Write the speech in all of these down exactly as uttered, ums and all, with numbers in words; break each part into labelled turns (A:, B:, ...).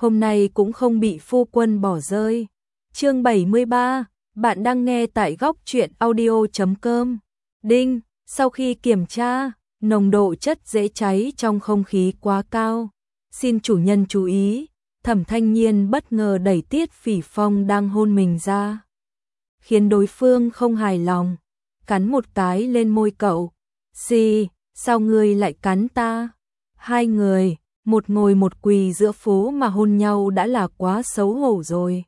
A: hôm nay cũng không bị phu quân bỏ rơi. Chương bảy mươi ba, bạn đang nghe tại góc truyện audio chấm com. Đinh, sau khi kiểm tra, nồng độ chất dễ cháy trong không khí quá cao. Xin chủ nhân chú ý, Thẩm Thanh Nhiên bất ngờ đẩy Tiết Phỉ Phong đang hôn mình ra, khiến đối phương không hài lòng, cắn một cái lên môi cậu. Gì, sao ngươi lại cắn ta? Hai người, một ngồi một quỳ giữa phố mà hôn nhau đã là quá xấu hổ rồi.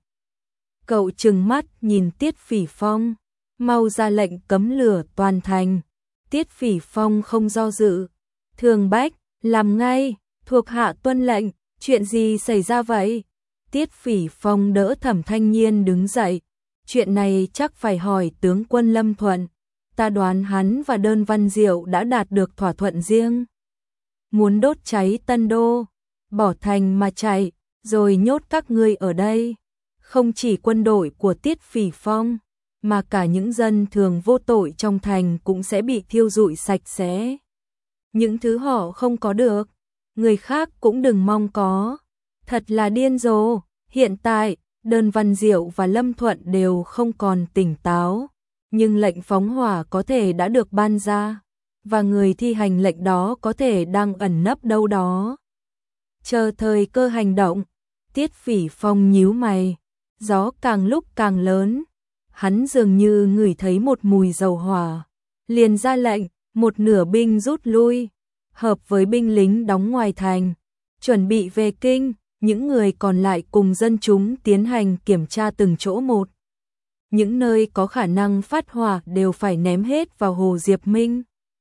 A: Cậu trừng mắt nhìn Tiết Phỉ Phong, mau ra lệnh cấm lửa toàn thành. Tiết Phỉ Phong không do dự, Thường Bách, làm ngay, thuộc hạ tuân lệnh, chuyện gì xảy ra vậy? Tiết Phỉ Phong đỡ Thẩm Thanh Nhiên đứng dậy, chuyện này chắc phải hỏi tướng quân Lâm Thuận, ta đoán hắn và Đơn Văn Diệu đã đạt được thỏa thuận riêng. Muốn đốt cháy Tân Đô, bỏ thành mà chạy, rồi nhốt các ngươi ở đây. Không chỉ quân đội của Tiết Phỉ Phong, mà cả những dân thường vô tội trong thành cũng sẽ bị thiêu rụi sạch sẽ. Những thứ họ không có được, người khác cũng đừng mong có. Thật là điên rồ, hiện tại, Đơn Văn Diệu và Lâm Thuận đều không còn tỉnh táo, nhưng lệnh phóng hỏa có thể đã được ban ra, và người thi hành lệnh đó có thể đang ẩn nấp đâu đó, chờ thời cơ hành động. Tiết Phỉ Phong nhíu mày, gió càng lúc càng lớn, hắn dường như ngửi thấy một mùi dầu hỏa, liền ra lệnh, một nửa binh rút lui, hợp với binh lính đóng ngoài thành, chuẩn bị về kinh, những người còn lại cùng dân chúng tiến hành kiểm tra từng chỗ một. Những nơi có khả năng phát hỏa đều phải ném hết vào hồ Diệp Minh,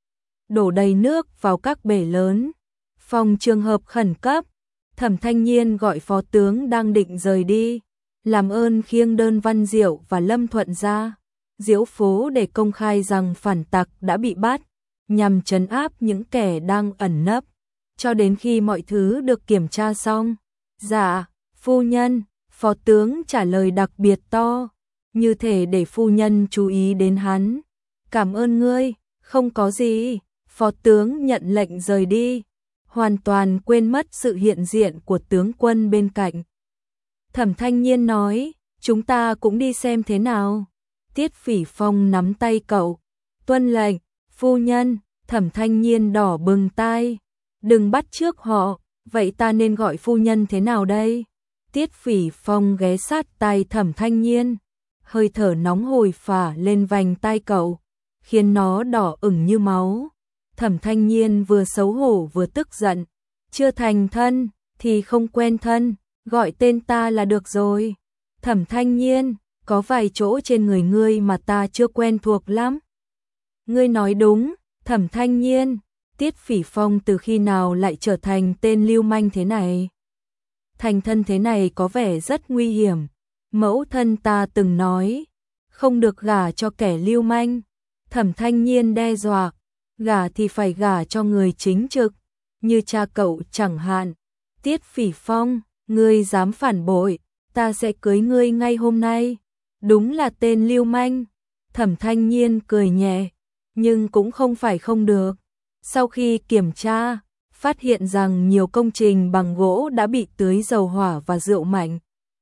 A: đổ đầy nước vào các bể lớn. Phòng trường hợp khẩn cấp, Thẩm Thanh Nhiên gọi phó tướng đang định rời đi, làm ơn khiêng Đơn Văn Diệu và Lâm Thuận ra diễu phố để công khai rằng phản tặc đã bị bắt, nhằm trấn áp những kẻ đang ẩn nấp, cho đến khi mọi thứ được kiểm tra xong. Dạ, phu nhân, phó tướng trả lời đặc biệt to, như thể để phu nhân chú ý đến hắn. Cảm ơn ngươi, không có gì. Phó tướng nhận lệnh rời đi, hoàn toàn quên mất sự hiện diện của tướng quân bên cạnh. Thẩm Thanh Nhiên nói, chúng ta cũng đi xem thế nào. Tiết Phỉ Phong nắm tay cậu, tuân lệnh, phu nhân. Thẩm Thanh Nhiên đỏ bừng tai, đừng bắt chước họ, vậy ta nên gọi phu nhân thế nào đây? Tiết Phỉ Phong ghé sát tai Thẩm Thanh Nhiên, hơi thở nóng hổi phả lên vành tai cậu, khiến nó đỏ ửng như máu. Thẩm Thanh Nhiên vừa xấu hổ vừa tức giận, chưa thành thân thì không quen thân, gọi tên ta là được rồi. Thẩm Thanh Nhiên, có vài chỗ trên người ngươi mà ta chưa quen thuộc lắm. Ngươi nói đúng, Thẩm Thanh Nhiên. Tiết Phỉ Phong từ khi nào lại trở thành tên lưu manh thế này? Thành thân thế này có vẻ rất nguy hiểm. Mẫu thân ta từng nói, không được gả cho kẻ lưu manh. Thẩm Thanh Nhiên đe dọa, gả thì phải gả cho người chính trực, như cha cậu chẳng hạn. Tiết Phỉ Phong, ngươi dám phản bội, ta sẽ cưới ngươi ngay hôm nay. Đúng là tên lưu manh. Thẩm Thanh Nhiên cười nhẹ, nhưng cũng không phải không được. Sau khi kiểm tra, phát hiện rằng nhiều công trình bằng gỗ đã bị tưới dầu hỏa và rượu mạnh.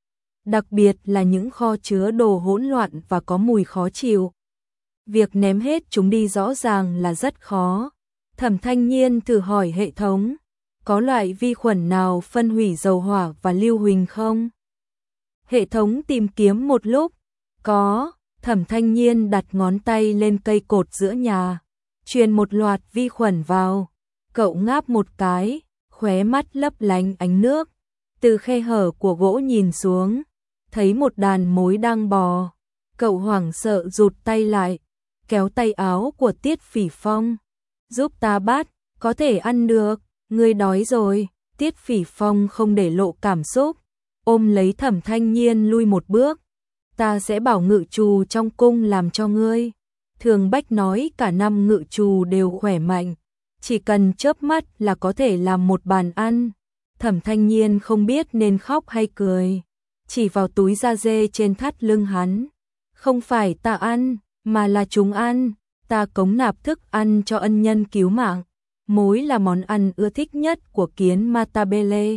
A: Đặc biệt là những kho chứa đồ hỗn loạn và có mùi khó chịu. Việc ném hết chúng đi rõ ràng là rất khó. Thẩm Thanh Nhiên thử hỏi hệ thống, có loại vi khuẩn nào phân hủy dầu hỏa và lưu huỳnh không? Hệ thống tìm kiếm một lúc, có. Thẩm Thanh Nhiên đặt ngón tay lên cây cột giữa nhà, truyền một loạt vi khuẩn vào. Cậu ngáp một cái, khóe mắt lấp lánh ánh nước. Từ khe hở của gỗ nhìn xuống, thấy một đàn mối đang bò. Cậu hoảng sợ rụt tay lại, kéo tay áo của Tiết Phỉ Phong. Giúp ta bắt, có thể ăn được, ngươi đói rồi. Tiết Phỉ Phong không để lộ cảm xúc, ôm lấy Thẩm Thanh Nhiên lui một bước. Ta sẽ bảo ngự trù trong cung làm cho ngươi. Thường Bách nói cả năm ngự trù đều khỏe mạnh, chỉ cần chớp mắt là có thể làm một bàn ăn. Thẩm Thanh Nhiên không biết nên khóc hay cười, chỉ vào túi da dê trên thắt lưng hắn. Không phải ta ăn, mà là chúng ăn. Ta cống nạp thức ăn cho ân nhân cứu mạng. Mối là món ăn ưa thích nhất của kiến Matabele.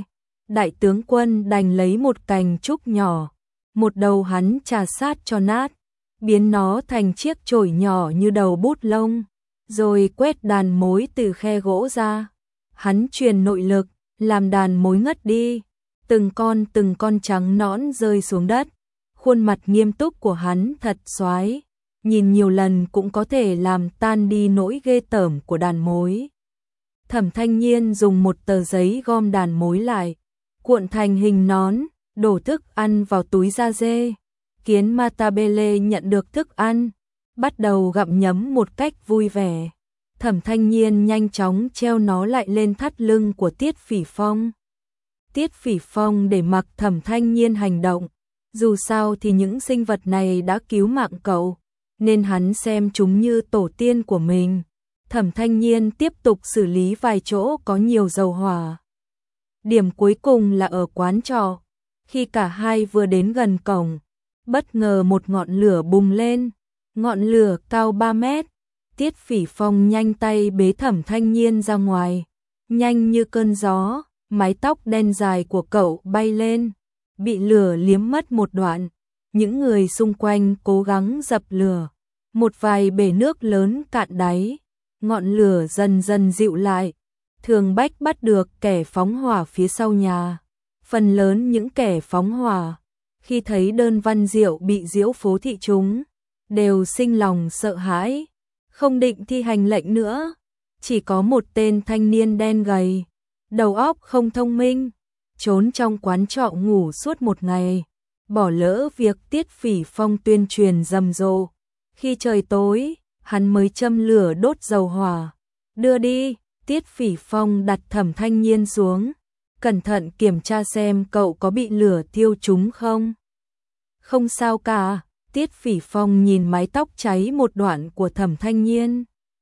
A: đại tướng quân đành lấy một cành trúc nhỏ, một đầu hắn trà sát cho nát, biến nó thành chiếc chổi nhỏ như đầu bút lông, rồi quét đàn mối từ khe gỗ ra. Hắn truyền nội lực, làm đàn mối ngất đi, từng con từng con trắng nõn rơi xuống đất. Khuôn mặt nghiêm túc của hắn thật xoái, nhìn nhiều lần cũng có thể làm tan đi nỗi ghê tởm của đàn mối. Thẩm Thanh Nhiên dùng một tờ giấy gom đàn mối lại, cuộn thành hình nón, đổ thức ăn vào túi da dê. Kiến Matabele nhận được thức ăn, bắt đầu gặm nhấm một cách vui vẻ. Thẩm Thanh Nhiên nhanh chóng treo nó lại lên thắt lưng của Tiết Phỉ Phong. Tiết Phỉ Phong để mặc Thẩm Thanh Nhiên hành động, dù sao thì những sinh vật này đã cứu mạng cậu, nên hắn xem chúng như tổ tiên của mình. Thẩm Thanh Nhiên tiếp tục xử lý vài chỗ có nhiều dầu hỏa. Điểm cuối cùng là ở quán trọ. Khi cả hai vừa đến gần cổng, bất ngờ một ngọn lửa bùng lên, ngọn lửa cao ba mét. Tiết Phỉ Phong nhanh tay bế Thẩm Thanh Nhiên ra ngoài, nhanh như cơn gió, mái tóc đen dài của cậu bay lên, bị lửa liếm mất một đoạn. Những người xung quanh cố gắng dập lửa, một vài bể nước lớn cạn đáy, ngọn lửa dần dần dịu lại. Thường Bách bắt được kẻ phóng hỏa phía sau nhà. Phần lớn những kẻ phóng hỏa, khi thấy Đơn Văn Diệu bị Diễu Phố Thị trúng, đều sinh lòng sợ hãi, không định thi hành lệnh nữa. Chỉ có một tên thanh niên đen gầy, đầu óc không thông minh, trốn trong quán trọ ngủ suốt một ngày, bỏ lỡ việc Tiết Phỉ Phong tuyên truyền rầm rộ. Khi trời tối, hắn mới châm lửa đốt dầu hỏa. Đưa đi, Tiết Phỉ Phong đặt Thẩm Thanh Nhiên xuống, cẩn thận kiểm tra xem cậu có bị lửa thiêu trúng không. Không sao cả, Tiết Phỉ Phong nhìn mái tóc cháy một đoạn của Thẩm Thanh Nhiên.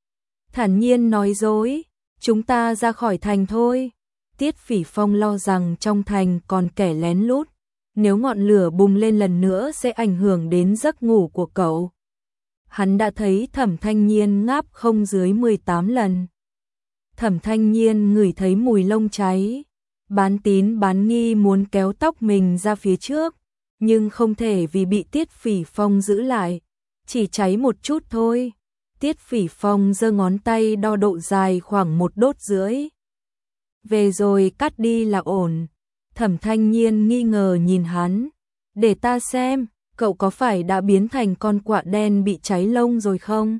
A: Thản nhiên nói dối, chúng ta ra khỏi thành thôi. Tiết Phỉ Phong lo rằng trong thành còn kẻ lén lút, nếu ngọn lửa bùng lên lần nữa sẽ ảnh hưởng đến giấc ngủ của cậu. Hắn đã thấy Thẩm Thanh Nhiên ngáp không dưới mười tám lần. Thẩm Thanh Nhiên ngửi thấy mùi lông cháy, bán tín bán nghi muốn kéo tóc mình ra phía trước, nhưng không thể vì bị Tiết Phỉ Phong giữ lại, chỉ cháy một chút thôi. Tiết Phỉ Phong giơ ngón tay đo độ dài khoảng một đốt rưỡi. Về rồi cắt đi là ổn. Thẩm Thanh Nhiên nghi ngờ nhìn hắn. Để ta xem, cậu có phải đã biến thành con quạ đen bị cháy lông rồi không?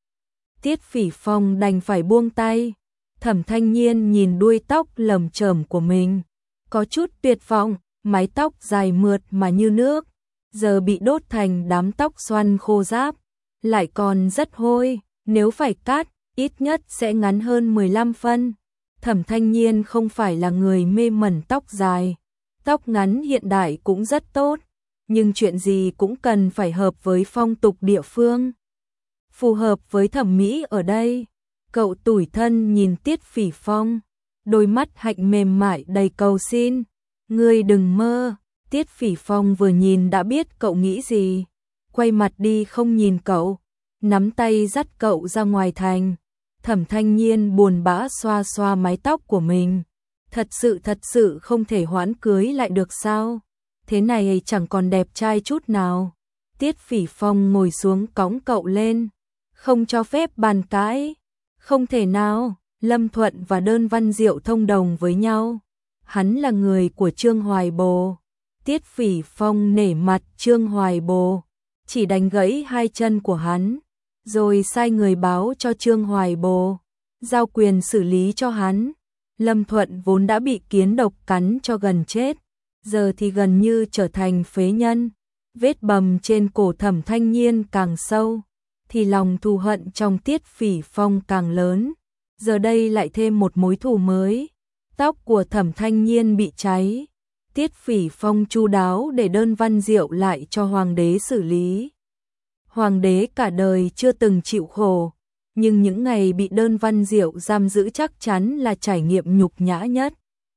A: Tiết Phỉ Phong đành phải buông tay. Thẩm Thanh Nhiên nhìn đuôi tóc lởm chởm của mình, có chút tuyệt vọng, mái tóc dài mượt mà như nước, giờ bị đốt thành đám tóc xoăn khô ráp, lại còn rất hôi, nếu phải cắt, ít nhất sẽ ngắn hơn mười lăm phân. Thẩm Thanh Nhiên không phải là người mê mẩn tóc dài, tóc ngắn hiện đại cũng rất tốt, nhưng chuyện gì cũng cần phải hợp với phong tục địa phương, phù hợp với thẩm mỹ ở đây. Cậu tủi thân nhìn Tiết Phỉ Phong, đôi mắt hạnh mềm mại đầy cầu xin. Ngươi đừng mơ. Tiết Phỉ Phong vừa nhìn đã biết cậu nghĩ gì, quay mặt đi không nhìn cậu, nắm tay dắt cậu ra ngoài thành. Thẩm Thanh Nhiên buồn bã xoa xoa mái tóc của mình. Thật sự thật sự không thể hoãn cưới lại được sao? Thế này chẳng còn đẹp trai chút nào. Tiết Phỉ Phong ngồi xuống cõng cậu lên, không cho phép bàn cãi. Không thể nào, Lâm Thuận và Đơn Văn Diệu thông đồng với nhau. Hắn là người của Trương Hoài Bồ. Tiết Phỉ Phong nể mặt Trương Hoài Bồ, chỉ đánh gãy hai chân của hắn, rồi sai người báo cho Trương Hoài Bồ, giao quyền xử lý cho hắn. Lâm Thuận vốn đã bị kiến độc cắn cho gần chết, giờ thì gần như trở thành phế nhân. Vết bầm trên cổ Thẩm Thanh Nhiên càng sâu, thì lòng thù hận trong Tiết Phỉ Phong càng lớn. Giờ đây lại thêm một mối thù mới. Tóc của Thẩm Thanh Nhiên bị cháy, Tiết Phỉ Phong chu đáo để Đơn Văn Diệu lại cho hoàng đế xử lý. Hoàng đế cả đời chưa từng chịu khổ, nhưng những ngày bị Đơn Văn Diệu giam giữ chắc chắn là trải nghiệm nhục nhã nhất.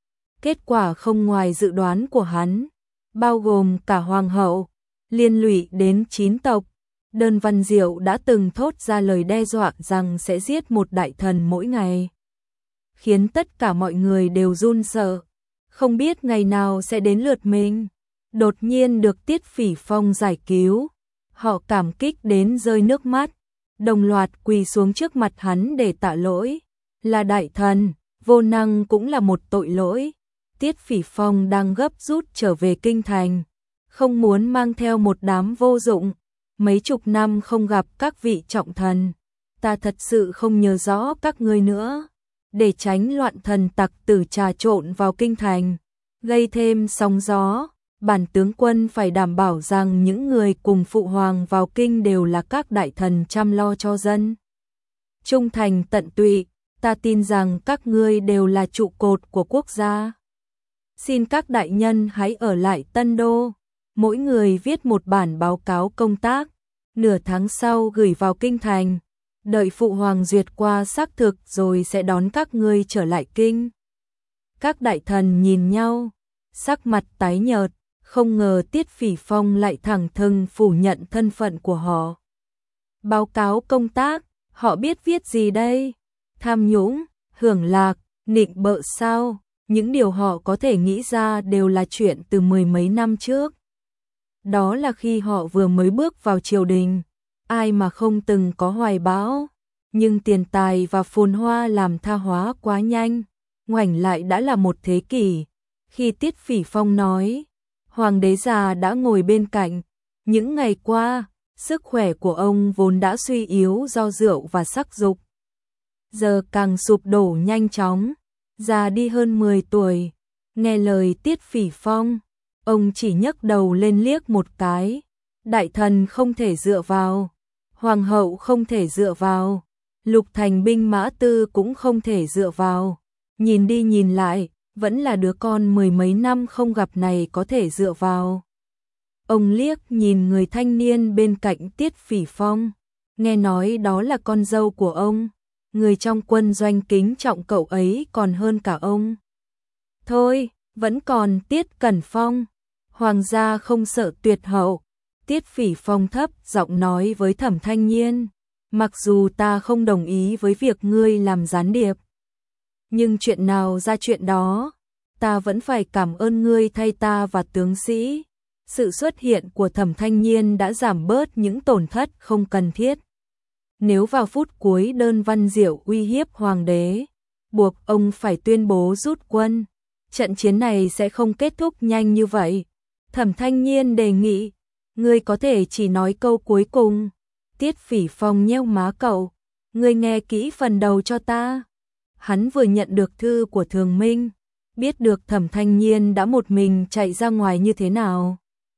A: Kết quả không ngoài dự đoán của hắn, bao gồm cả hoàng hậu, liên lụy đến chín tộc. Đơn Văn Diệu đã từng thốt ra lời đe dọa rằng sẽ giết một đại thần mỗi ngày, khiến tất cả mọi người đều run sợ. không biết ngày nào sẽ đến lượt mình. Đột nhiên được Tiết Phỉ Phong giải cứu, họ cảm kích đến rơi nước mắt, đồng loạt quỳ xuống trước mặt hắn để tạ lỗi. Là đại thần, vô năng cũng là một tội lỗi. Tiết Phỉ Phong đang gấp rút trở về kinh thành, không muốn mang theo một đám vô dụng. Mấy chục năm không gặp các vị trọng thần, ta thật sự không nhớ rõ các ngươi nữa. Để tránh loạn thần tặc tử trà trộn vào kinh thành, gây thêm sóng gió, bản tướng quân phải đảm bảo rằng những người cùng phụ hoàng vào kinh đều là các đại thần chăm lo cho dân. Trung thành tận tụy, ta tin rằng các ngươi đều là trụ cột của quốc gia. Xin các đại nhân hãy ở lại Tân Đô, mỗi người viết một bản báo cáo công tác, nửa tháng sau gửi vào kinh thành, đợi phụ hoàng duyệt qua xác thực rồi sẽ đón các ngươi trở lại kinh. Các đại thần nhìn nhau, sắc mặt tái nhợt, không ngờ Tiết Phỉ Phong lại thẳng thừng phủ nhận thân phận của họ. Báo cáo công tác, họ biết viết gì đây? Tham nhũng, hưởng lạc, nịnh bợ sao? Những điều họ có thể nghĩ ra đều là chuyện từ mười mấy năm trước. Đó là khi họ vừa mới bước vào triều đình, ai mà không từng có hoài bão, nhưng tiền tài và phồn hoa làm tha hóa quá nhanh, ngoảnh lại đã là một thế kỷ. Khi Tiết Phỉ Phong nói, hoàng đế già đã ngồi bên cạnh, những ngày qua, sức khỏe của ông vốn đã suy yếu do rượu và sắc dục, giờ càng sụp đổ nhanh chóng, già đi hơn mười tuổi. Nghe lời Tiết Phỉ Phong, ông chỉ nhấc đầu lên liếc một cái. Đại thần không thể dựa vào, hoàng hậu không thể dựa vào, Lục Thành binh mã tư cũng không thể dựa vào. Nhìn đi nhìn lại, vẫn là đứa con mười mấy năm không gặp này có thể dựa vào. Ông liếc nhìn người thanh niên bên cạnh Tiết Phỉ Phong, nghe nói đó là con dâu của ông, người trong quân doanh kính trọng cậu ấy còn hơn cả ông. Thôi, vẫn còn Tiết Cẩn Phong, hoàng gia không sợ tuyệt hậu. Tiết Phỉ Phong thấp giọng nói với Thẩm Thanh Nhiên, mặc dù ta không đồng ý với việc ngươi làm gián điệp, nhưng chuyện nào ra chuyện đó, ta vẫn phải cảm ơn ngươi thay ta và tướng sĩ. Sự xuất hiện của Thẩm Thanh Nhiên đã giảm bớt những tổn thất không cần thiết. Nếu vào phút cuối đơn Văn Diệu uy hiếp hoàng đế, buộc ông phải tuyên bố rút quân, trận chiến này sẽ không kết thúc nhanh như vậy. Thẩm Thanh Nhiên đề nghị, ngươi có thể chỉ nói câu cuối cùng. Tiết Phỉ Phong nheo má cậu, ngươi nghe kỹ phần đầu cho ta. Hắn vừa nhận được thư của Thường Minh, biết được Thẩm Thanh Nhiên đã một mình chạy ra ngoài như thế nào.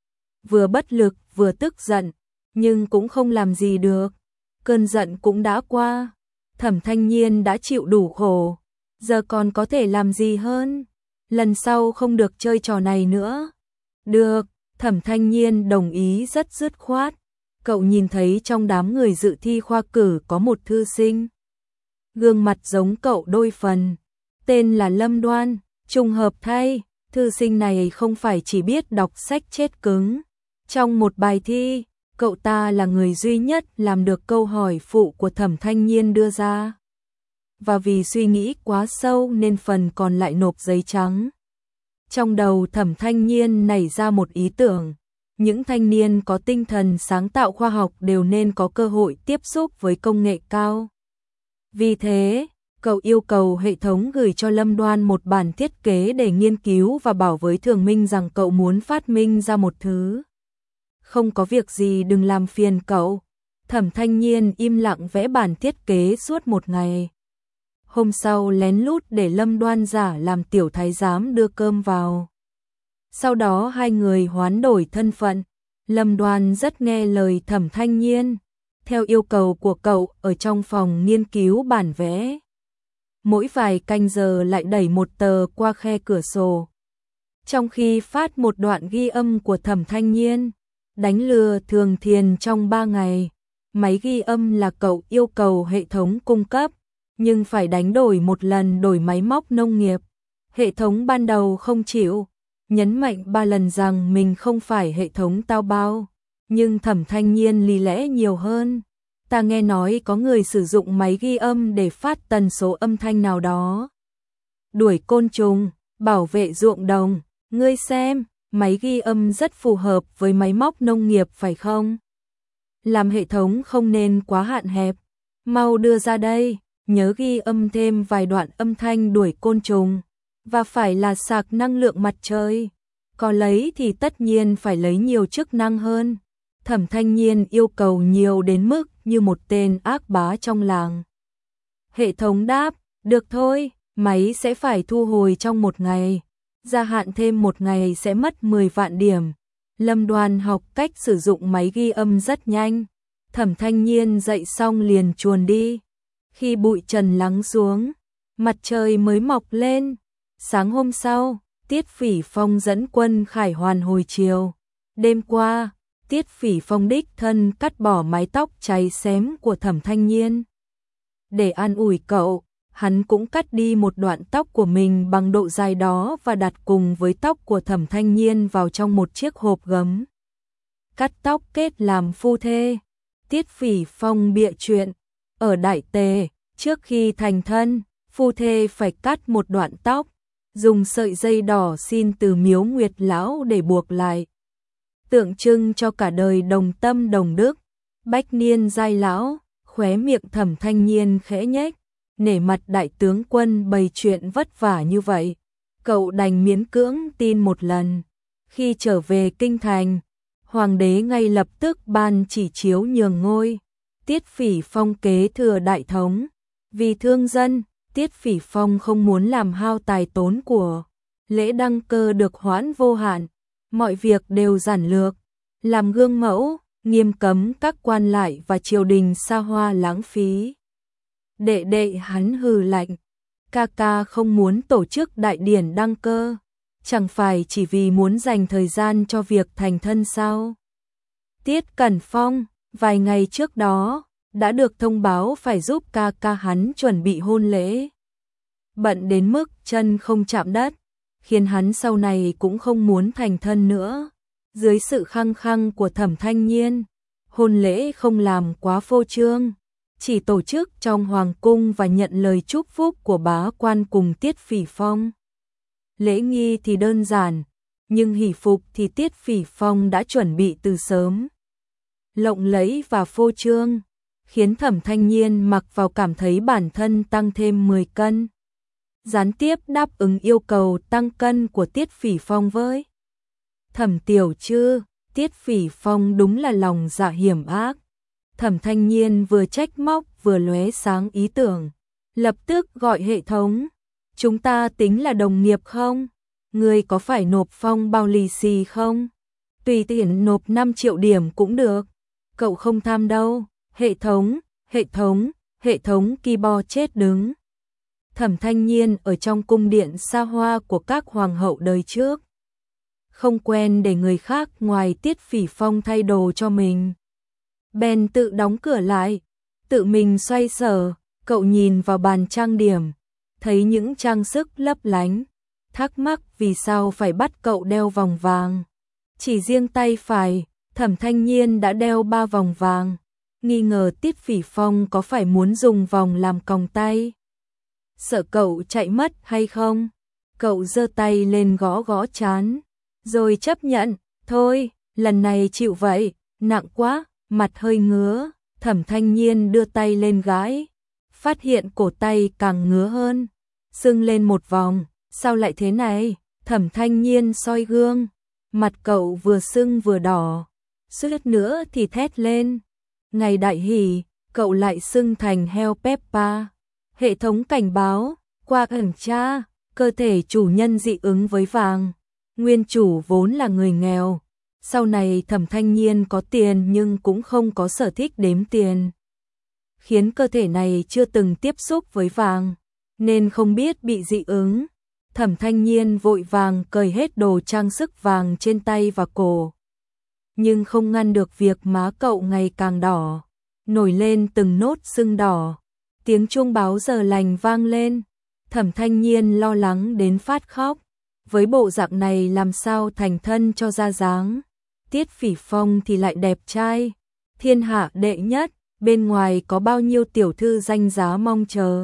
A: Vừa bất lực vừa tức giận, nhưng cũng không làm gì được. Cơn giận cũng đã qua, Thẩm Thanh Nhiên đã chịu đủ khổ, giờ còn có thể làm gì hơn. Lần sau không được chơi trò này nữa. Được, Thẩm Thanh Nhiên đồng ý rất dứt khoát. Cậu nhìn thấy trong đám người dự thi khoa cử có một thư sinh, gương mặt giống cậu đôi phần, tên là Lâm Đoan. Trùng hợp thay, thư sinh này không phải chỉ biết đọc sách chết cứng. Trong một bài thi, cậu ta là người duy nhất làm được câu hỏi phụ của Thẩm Thanh Nhiên đưa ra. Và vì suy nghĩ quá sâu nên phần còn lại nộp giấy trắng. Trong đầu Thẩm Thanh Nhiên nảy ra một ý tưởng, những thanh niên có tinh thần sáng tạo khoa học đều nên có cơ hội tiếp xúc với công nghệ cao. Vì thế, cậu yêu cầu hệ thống gửi cho Lâm Đoan một bản thiết kế để nghiên cứu và bảo với Thường Minh rằng cậu muốn phát minh ra một thứ. Không có việc gì đừng làm phiền cậu. Thẩm Thanh Nhiên im lặng vẽ bản thiết kế suốt một ngày. Hôm sau lén lút để Lâm Đoan giả làm tiểu thái giám đưa cơm vào. Sau đó hai người hoán đổi thân phận. Lâm Đoan rất nghe lời Thẩm Thanh Nhiên, theo yêu cầu của cậu ở trong phòng nghiên cứu bản vẽ. Mỗi vài canh giờ lại đẩy một tờ qua khe cửa sổ. Trong khi phát một đoạn ghi âm của Thẩm Thanh Nhiên, đánh lừa Thường Thiền trong ba ngày. Máy ghi âm là cậu yêu cầu hệ thống cung cấp, nhưng phải đánh đổi một lần đổi máy móc nông nghiệp. Hệ thống ban đầu không chịu, nhấn mạnh ba lần rằng mình không phải hệ thống tao bao. Nhưng Thẩm Thanh Nhiên lý lẽ nhiều hơn. Ta nghe nói có người sử dụng máy ghi âm để phát tần số âm thanh nào đó. Đuổi côn trùng, bảo vệ ruộng đồng, ngươi xem, máy ghi âm rất phù hợp với máy móc nông nghiệp phải không? Làm hệ thống không nên quá hạn hẹp, mau đưa ra đây, nhớ ghi âm thêm vài đoạn âm thanh đuổi côn trùng, và phải là sạc năng lượng mặt trời. Có lấy thì tất nhiên phải lấy nhiều chức năng hơn. Thẩm Thanh Nhiên yêu cầu nhiều đến mức như một tên ác bá trong làng. Hệ thống đáp, được thôi, máy sẽ phải thu hồi trong một ngày. Gia hạn thêm một ngày sẽ mất mười vạn điểm. Lâm Đoan học cách sử dụng máy ghi âm rất nhanh. Thẩm Thanh Nhiên dậy xong liền chuồn đi. Khi bụi trần lắng xuống, mặt trời mới mọc lên. Sáng hôm sau, Tiết Phỉ Phong dẫn quân khải hoàn hồi chiều. Đêm qua, Tiết Phỉ Phong đích thân cắt bỏ mái tóc cháy xém của Thẩm Thanh Nhiên. Để an ủi cậu, hắn cũng cắt đi một đoạn tóc của mình bằng độ dài đó và đặt cùng với tóc của Thẩm Thanh Nhiên vào trong một chiếc hộp gấm. Cắt tóc kết làm phu thê. Tiết Phỉ Phong bịa chuyện, ở Đại Tề, trước khi thành thân, phu thê phải cắt một đoạn tóc, dùng sợi dây đỏ xin từ Miếu Nguyệt Lão để buộc lại. Tượng trưng cho cả đời đồng tâm đồng đức. Bách niên giai lão, khóe miệng Thẩm Thanh Nhiên khẽ nhếch, nể mặt đại tướng quân bày chuyện vất vả như vậy. Cậu đành miễn cưỡng tin một lần. Khi trở về kinh thành, hoàng đế ngay lập tức ban chỉ chiếu nhường ngôi. Tiết Phỉ Phong kế thừa đại thống. Vì thương dân, Tiết Phỉ Phong không muốn làm hao tài tốn của. Lễ đăng cơ được hoãn vô hạn, mọi việc đều giản lược, làm gương mẫu, nghiêm cấm các quan lại và triều đình xa hoa lãng phí. Đệ đệ hắn hừ lạnh, ca ca không muốn tổ chức đại điển đăng cơ, chẳng phải chỉ vì muốn dành thời gian cho việc thành thân sao? Tiết Cẩn Phong, vài ngày trước đó, đã được thông báo phải giúp ca ca hắn chuẩn bị hôn lễ. Bận đến mức chân không chạm đất, khiến hắn sau này cũng không muốn thành thân nữa. Dưới sự khăng khăng của Thẩm Thanh Nhiên, hôn lễ không làm quá phô trương, chỉ tổ chức trong hoàng cung và nhận lời chúc phúc của bá quan cùng Tiết Phỉ Phong. Lễ nghi thì đơn giản, nhưng hỷ phục thì Tiết Phỉ Phong đã chuẩn bị từ sớm. Lộng lẫy và phô trương, khiến Thẩm Thanh Nhiên mặc vào cảm thấy bản thân tăng thêm mười cân. Gián tiếp đáp ứng yêu cầu tăng cân của Tiết Phỉ Phong với Thẩm Tiểu Trư. Tiết Phỉ Phong đúng là lòng dạ hiểm ác. Thẩm Thanh Nhiên vừa trách móc vừa lóe sáng ý tưởng, lập tức gọi hệ thống. Chúng ta tính là đồng nghiệp không? Người có phải nộp phong bao lì xì không? Tùy tiện nộp năm triệu điểm cũng được. Cậu không tham đâu. Hệ thống, hệ thống, hệ thống keyboard chết đứng. Thẩm Thanh Nhiên ở trong cung điện xa hoa của các hoàng hậu đời trước. Không quen để người khác ngoài Tiết Phỉ Phong thay đồ cho mình. Bèn tự đóng cửa lại, tự mình xoay sở, cậu nhìn vào bàn trang điểm, thấy những trang sức lấp lánh, thắc mắc vì sao phải bắt cậu đeo vòng vàng. Chỉ riêng tay phải, Thẩm Thanh Nhiên đã đeo ba vòng vàng, nghi ngờ Tiết Phỉ Phong có phải muốn dùng vòng làm còng tay. Sợ cậu chạy mất hay không? Cậu giơ tay lên gõ gõ trán, rồi chấp nhận, thôi, lần này chịu vậy, nặng quá, mặt hơi ngứa. Thẩm Thanh Nhiên đưa tay lên gãi, phát hiện cổ tay càng ngứa hơn, sưng lên một vòng, sao lại thế này? Thẩm Thanh Nhiên soi gương, mặt cậu vừa sưng vừa đỏ, suýt nữa thì thét lên. Ngày đại hỷ, cậu lại sưng thành heo Peppa. Hệ thống cảnh báo, qua kiểm tra, cơ thể chủ nhân dị ứng với vàng. Nguyên chủ vốn là người nghèo. Sau này Thẩm Thanh Nhiên có tiền nhưng cũng không có sở thích đếm tiền, khiến cơ thể này chưa từng tiếp xúc với vàng, nên không biết bị dị ứng. Thẩm Thanh Nhiên vội vàng cởi hết đồ trang sức vàng trên tay và cổ, nhưng không ngăn được việc má cậu ngày càng đỏ, nổi lên từng nốt sưng đỏ. Tiếng chuông báo giờ lành vang lên, Thẩm Thanh Nhiên lo lắng đến phát khóc. Với bộ dạng này làm sao thành thân cho ra dáng. Tiết Phỉ Phong thì lại đẹp trai, thiên hạ đệ nhất, bên ngoài có bao nhiêu tiểu thư danh giá mong chờ.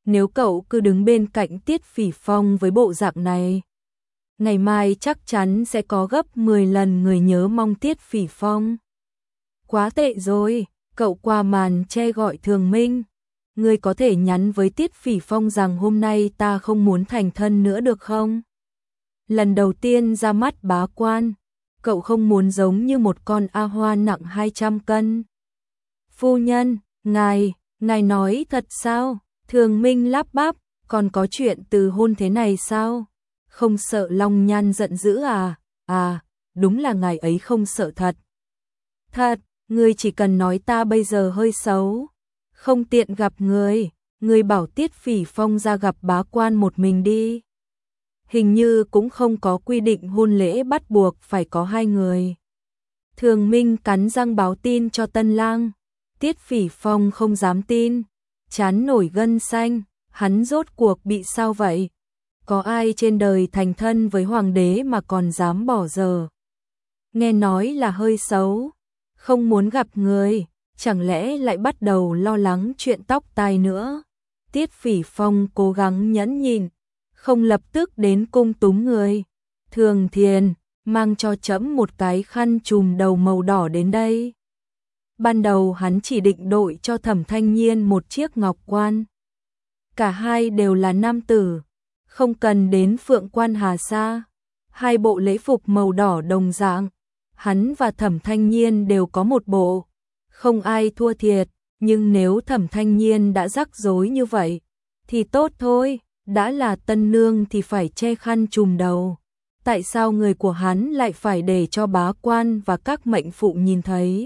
A: nếu cậu cứ đứng bên cạnh Tiết Phỉ Phong với bộ dạng này, ngày mai chắc chắn sẽ có gấp mười lần người nhớ mong Tiết Phỉ Phong. Quá tệ rồi, cậu qua màn che gọi Thường Minh. Ngươi có thể nhắn với Tiết Phỉ Phong rằng hôm nay ta không muốn thành thân nữa được không? Lần đầu tiên ra mắt bá quan, cậu không muốn giống như một con A Hoa nặng hai trăm cân. Phu nhân, ngài, ngài nói thật sao? Thường Minh lắp bắp, còn có chuyện từ hôn thế này sao? Không sợ Long Nhan giận dữ à? À, đúng là ngài ấy không sợ thật. Thật, ngươi chỉ cần nói ta bây giờ hơi xấu, không tiện gặp người, ngươi bảo Tiết Phỉ Phong ra gặp bá quan một mình đi. Hình như cũng không có quy định hôn lễ bắt buộc phải có hai người. Thường Minh cắn răng báo tin cho tân lang. Tiết Phỉ Phong không dám tin, chán nổi gân xanh, hắn rốt cuộc bị sao vậy? Có ai trên đời thành thân với hoàng đế mà còn dám bỏ giờ? Nghe nói là hơi xấu, không muốn gặp người, chẳng lẽ lại bắt đầu lo lắng chuyện tóc tai nữa? Tiết Phỉ Phong cố gắng nhẫn nhịn, không lập tức đến cung túng người. Thường Thiền, mang cho trẫm một cái khăn trùm đầu màu đỏ đến đây. Ban đầu hắn chỉ định đội cho Thẩm Thanh Nhiên một chiếc ngọc quan. Cả hai đều là nam tử, không cần đến Phượng Quan Hà Sa. Hai bộ lễ phục màu đỏ đồng dạng, hắn và Thẩm Thanh Nhiên đều có một bộ. Không ai thua thiệt, nhưng nếu Thẩm Thanh Nhiên đã rắc rối như vậy, thì tốt thôi, đã là tân nương thì phải che khăn trùm đầu. Tại sao người của hắn lại phải để cho bá quan và các mệnh phụ nhìn thấy?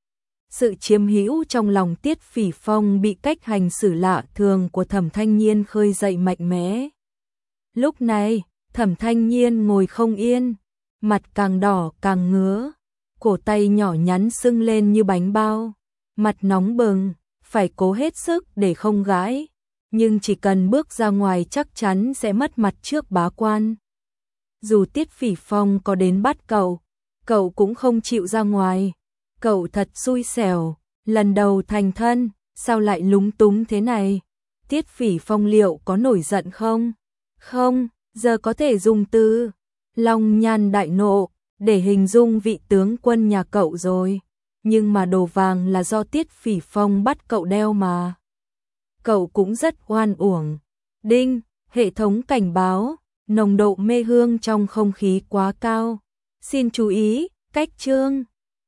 A: Sự chiếm hữu trong lòng Tiết Phỉ Phong bị cách hành xử lạ thường của Thẩm Thanh Nhiên khơi dậy mạnh mẽ. Lúc này, Thẩm Thanh Nhiên ngồi không yên, mặt càng đỏ càng ngứa, cổ tay nhỏ nhắn sưng lên như bánh bao, mặt nóng bừng, phải cố hết sức để không gãi, nhưng chỉ cần bước ra ngoài chắc chắn sẽ mất mặt trước bá quan. Dù Tiết Phỉ Phong có đến bắt cậu, cậu cũng không chịu ra ngoài. Cậu thật xui xẻo, lần đầu thành thân, sao lại lúng túng thế này? Tiết Phỉ Phong liệu có nổi giận không? Không, giờ có thể dùng từ Long Nhan đại nộ để hình dung vị tướng quân nhà cậu rồi. Nhưng mà đồ vàng là do Tiết Phỉ Phong bắt cậu đeo mà. Cậu cũng rất oan uổng. Đinh, hệ thống cảnh báo, nồng độ mê hương trong không khí quá cao. Xin chú ý, cách chương.